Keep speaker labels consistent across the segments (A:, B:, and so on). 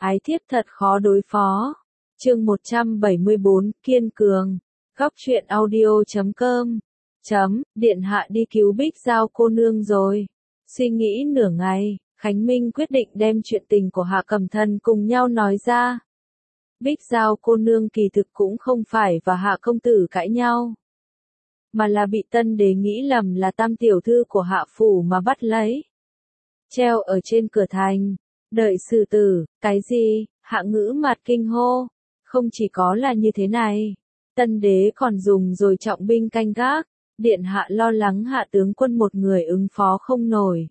A: ái thiếp thật khó đối phó. Chương 174, kiên cường. Góc truyện audio.com. Điện hạ đi cứu Bích Giao cô nương rồi. Suy nghĩ nửa ngày, Khánh Minh quyết định đem chuyện tình của Hạ Cẩm Thần cùng nhau nói ra. Bích Giao cô nương kỳ thực cũng không phải và Hạ công tử cãi nhau, mà là bị Tân Đế nghĩ lầm là tam tiểu thư của Hạ phủ mà bắt lấy, treo ở trên cửa thành, đợi xử tử. Cái gì? Hạ Ngữ mặt kinh hô. Không chỉ có là như thế này, Tân Đế còn dùng rồi trọng binh canh gác, điện hạ lo lắng Hạ tướng quân một người ứng phó không nổi,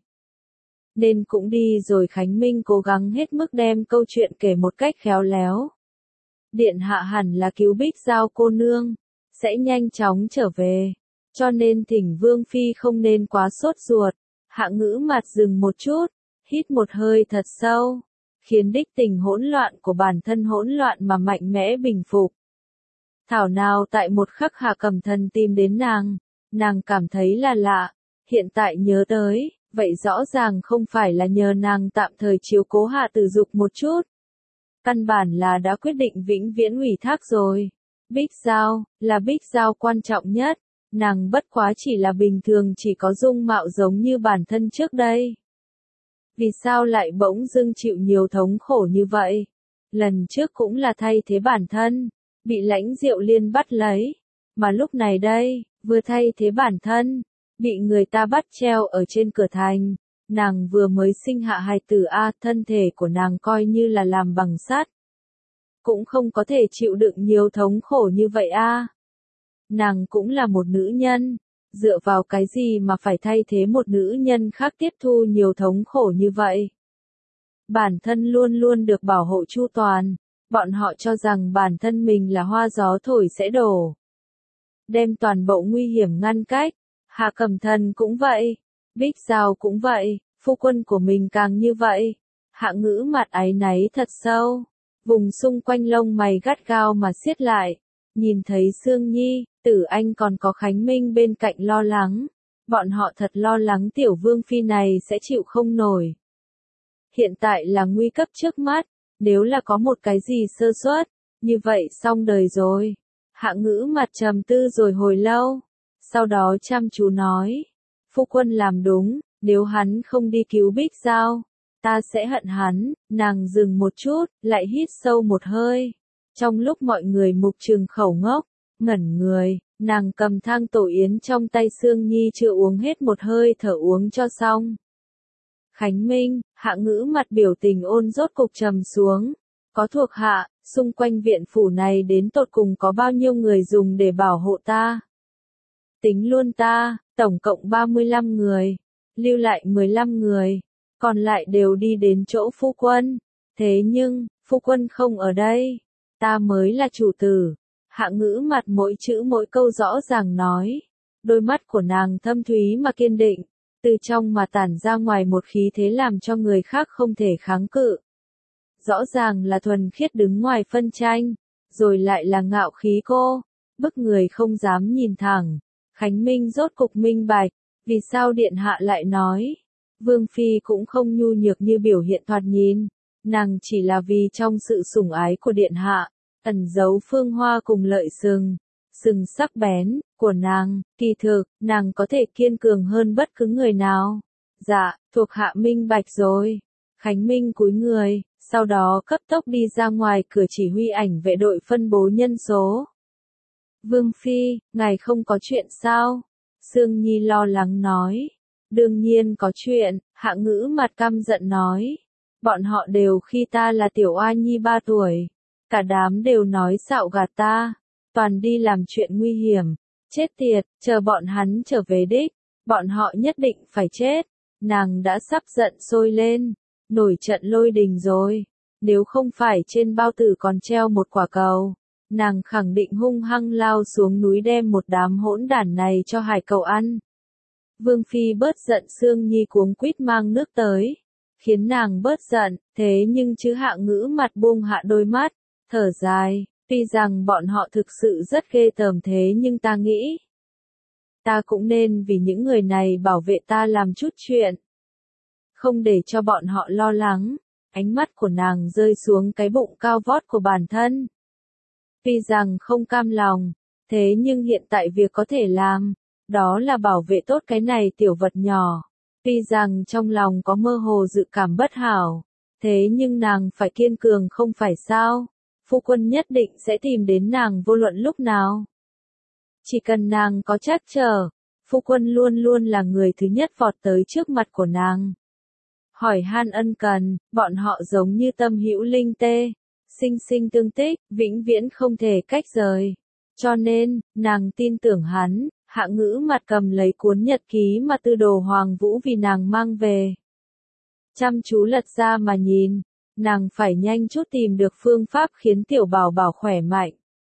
A: nên cũng đi rồi. Khánh Minh cố gắng hết mức đem câu chuyện kể một cách khéo léo. Điện hạ hẳn là cứu Bích Giao cô nương, sẽ nhanh chóng trở về, cho nên thỉnh Vương Phi không nên quá sốt ruột. Hạ Ngữ mặt dừng một chút, hít một hơi thật sâu, khiến đích tình hỗn loạn của bản thân hỗn loạn mà mạnh mẽ bình phục. Thảo nào tại một khắc Hạ Cẩm Thần tìm đến nàng cảm thấy là lạ, hiện tại nhớ tới, vậy rõ ràng không phải là nhờ nàng tạm thời chiếu cố Hạ Tử Dục một chút. Căn bản là đã quyết định vĩnh viễn ủy thác rồi. Bích Giao, là Bích Giao quan trọng nhất, nàng bất quá chỉ là bình thường chỉ có dung mạo giống như bản thân trước đây. Vì sao lại bỗng dưng chịu nhiều thống khổ như vậy? Lần trước cũng là thay thế bản thân, bị Lãnh Diệu Liên bắt lấy, mà lúc này đây, vừa thay thế bản thân, bị người ta bắt treo ở trên cửa thành. Nàng vừa mới sinh hạ hài tử thân thể của nàng coi như là làm bằng sắt, cũng không có thể chịu đựng nhiều thống khổ như vậy Nàng cũng là một nữ nhân, dựa vào cái gì mà phải thay thế một nữ nhân khác tiếp thu nhiều thống khổ như vậy? Bản thân luôn luôn được bảo hộ chu toàn, bọn họ cho rằng bản thân mình là hoa gió thổi sẽ đổ, đem toàn bộ nguy hiểm ngăn cách. Hạ Cẩm Thần cũng vậy, Bích Giao cũng vậy, phu quân của mình càng như vậy. Hạ Ngữ mặt áy náy thật sâu, vùng xung quanh lông mày gắt gao mà siết lại, nhìn thấy Sương Nhi, Tử Anh còn có Khánh Minh bên cạnh lo lắng, bọn họ thật lo lắng tiểu Vương Phi này sẽ chịu không nổi. Hiện tại là nguy cấp trước mắt, nếu là có một cái gì sơ suất, như vậy xong đời rồi. Hạ Ngữ mặt trầm tư rồi hồi lâu, sau đó chăm chú nói, phu quân làm đúng, nếu hắn không đi cứu Bích Giao, ta sẽ hận hắn. Nàng dừng một chút, lại hít sâu một hơi. Trong lúc mọi người mục trừng khẩu ngốc, ngẩn người, nàng cầm thang tổ yến trong tay Sương Nhi chưa uống hết một hơi thở uống cho xong. Khánh Minh, Hạ Ngữ mặt biểu tình ôn rốt cục trầm xuống. Có thuộc hạ, xung quanh viện phủ này đến tột cùng có bao nhiêu người dùng để bảo hộ ta? Tính luôn ta, tổng cộng 35 người, lưu lại 15 người, còn lại đều đi đến chỗ phu quân. Thế nhưng, phu quân không ở đây, ta mới là chủ tử. Hạ Ngữ mặt mỗi chữ mỗi câu rõ ràng nói, đôi mắt của nàng thâm thúy mà kiên định, từ trong mà tản ra ngoài một khí thế làm cho người khác không thể kháng cự. Rõ ràng là thuần khiết đứng ngoài phân tranh, rồi lại là ngạo khí bức người không dám nhìn thẳng. Khánh Minh rốt cục minh bạch, vì sao điện hạ lại nói, Vương Phi cũng không nhu nhược như biểu hiện thoạt nhìn, nàng chỉ là vì trong sự sủng ái của điện hạ, ẩn giấu phương hoa cùng lợi sừng sắc bén của nàng. Kỳ thực, nàng có thể kiên cường hơn bất cứ người nào. Dạ, thuộc hạ minh bạch rồi. Khánh Minh cúi người, sau đó cấp tốc đi ra ngoài cửa chỉ huy ảnh vệ đội phân bố nhân số. Vương Phi, ngài không có chuyện sao? Sương Nhi lo lắng nói. Đương nhiên có chuyện, Hạ Ngữ mặt căm giận nói. Bọn họ đều khi ta là tiểu oa nhi 3 tuổi. Cả đám đều nói xạo gạt ta. Toàn đi làm chuyện nguy hiểm. Chết tiệt, chờ bọn hắn trở về đích. Bọn họ nhất định phải chết. Nàng đã sắp giận sôi lên. Nổi trận lôi đình rồi. Nếu không phải trên bao tử còn treo một quả cầu, nàng khẳng định hung hăng lao xuống núi đem một đám hỗn đản này cho hải cẩu ăn. Vương Phi bớt giận, Sương Nhi cuống quýt mang nước tới, khiến nàng bớt giận. Thế nhưng chứ Hạ Ngữ mặt buông hạ đôi mắt, thở dài, tuy rằng bọn họ thực sự rất ghê tởm, thế nhưng ta nghĩ, ta cũng nên vì những người này bảo vệ ta làm chút chuyện, không để cho bọn họ lo lắng. ánh mắt của nàng rơi xuống cái bụng cao vót của bản thân. Tuy rằng không cam lòng, thế nhưng hiện tại việc có thể làm, đó là bảo vệ tốt cái này tiểu vật nhỏ. Tuy rằng trong lòng có mơ hồ dự cảm bất hảo, thế nhưng nàng phải kiên cường không phải sao? Phu quân nhất định sẽ tìm đến nàng vô luận lúc nào. Chỉ cần nàng có trắc trở, phu quân luôn luôn là người thứ nhất vọt tới trước mặt của nàng. Hỏi han ân cần, bọn họ giống như tâm hữu linh tê, sinh sinh tương tích, vĩnh viễn không thể cách rời. Cho nên, nàng tin tưởng hắn. Hạ Ngữ mặt cầm lấy cuốn nhật ký mà Tư Đồ Hoàng Vũ vì nàng mang về. Chăm chú lật ra mà nhìn, nàng phải nhanh chút tìm được phương pháp khiến tiểu bảo bảo khỏe mạnh.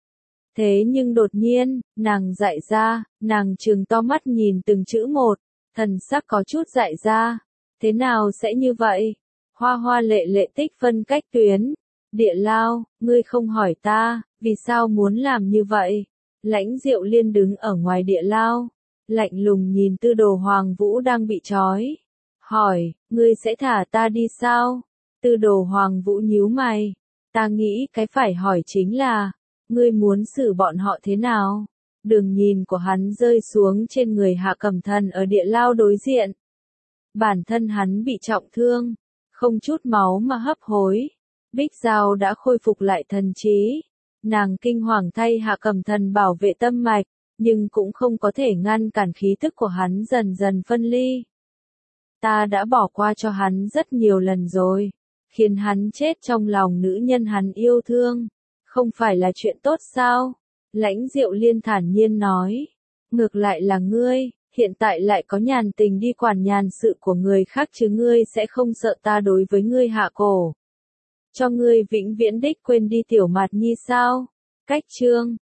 A: Thế nhưng đột nhiên, nàng dại ra, nàng trừng to mắt nhìn từng chữ một, thần sắc có chút dại ra. Thế nào sẽ như vậy? Hoa hoa lệ lệ tích phân cách tuyến. Địa Lao, ngươi không hỏi ta, vì sao muốn làm như vậy? Lãnh Diệu Liên đứng ở ngoài Địa Lao, lạnh lùng nhìn Tư Đồ Hoàng Vũ đang bị trói. Hỏi, ngươi sẽ thả ta đi sao? Tư Đồ Hoàng Vũ nhíu mày. Ta nghĩ cái phải hỏi chính là, ngươi muốn xử bọn họ thế nào? Đường nhìn của hắn rơi xuống trên người Hạ Cẩm Thần ở Địa Lao đối diện. Bản thân hắn bị trọng thương, không chút máu mà hấp hối. Bích Giao đã khôi phục lại thần trí. Nàng kinh hoàng thay Hạ Cẩm Thần bảo vệ tâm mạch, nhưng cũng không có thể ngăn cản khí thức của hắn dần dần phân ly. Ta đã bỏ qua cho hắn rất nhiều lần rồi, khiến hắn chết trong lòng nữ nhân hắn yêu thương, không phải là chuyện tốt sao? Lãnh Diệu Liên thản nhiên nói, ngược lại là ngươi, hiện tại lại có nhàn tình đi quản nhàn sự của người khác chứ ngươi sẽ không sợ ta đối với ngươi hạ cổ. Cho ngươi vĩnh viễn đích quên đi Tiểu Mạt Nhi sao? Cách chương